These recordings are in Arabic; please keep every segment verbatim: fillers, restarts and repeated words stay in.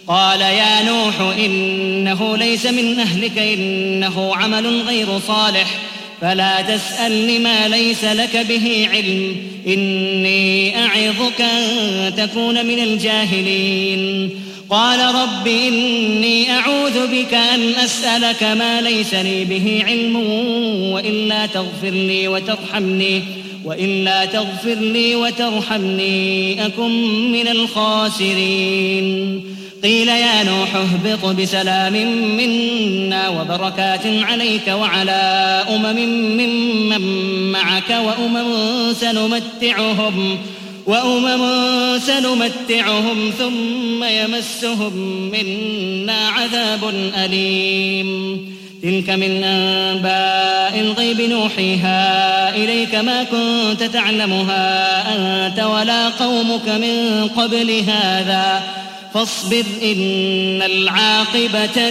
قال يا نوح إنه ليس من أهلك إنه عمل غير صالح فلا تسألني ما ليس لك به علم إني أعظك أن تكون من الجاهلين قال رب إني أعوذ بك أن أسألك ما ليس لي به علم وإلا تغفر لي وترحمني وإلا تغفر لي وترحمني أكن من الخاسرين قيل يا نوح اهبط بسلام منا وبركات عليك وعلى أمم ممن معك وأمم سنمتعهم وأمم سنمتعهم ثم يمسهم منا عذاب أليم تلك من أنباء الغيب نوحيها إليك ما كنت تعلمها أنت ولا قومك من قبل هذا فاصبر إن العاقبة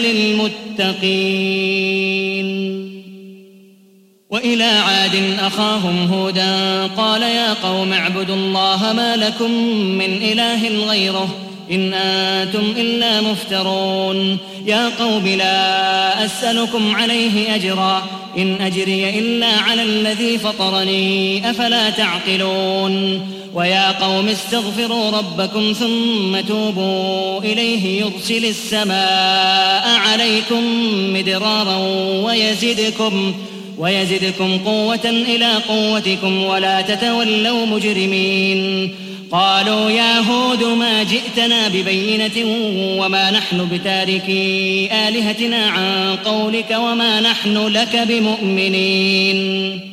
للمتقين وإلى عاد أخاهم هودا قال يا قوم اعبدوا الله ما لكم من إله غيره إن أنتم إلا مفترون يا قوم لا أسألكم عليه أجرا إن أجري إلا على الذي فطرني أفلا تعقلون ويا قوم استغفروا ربكم ثم توبوا إليه يرسل السماء عليكم مدرارا ويزدكم ويزدكم قوة إلى قوتكم ولا تتولوا مجرمين قالوا يا هود ما جئتنا ببينة وما نحن بتاركي آلهتنا عن قولك وما نحن لك بمؤمنين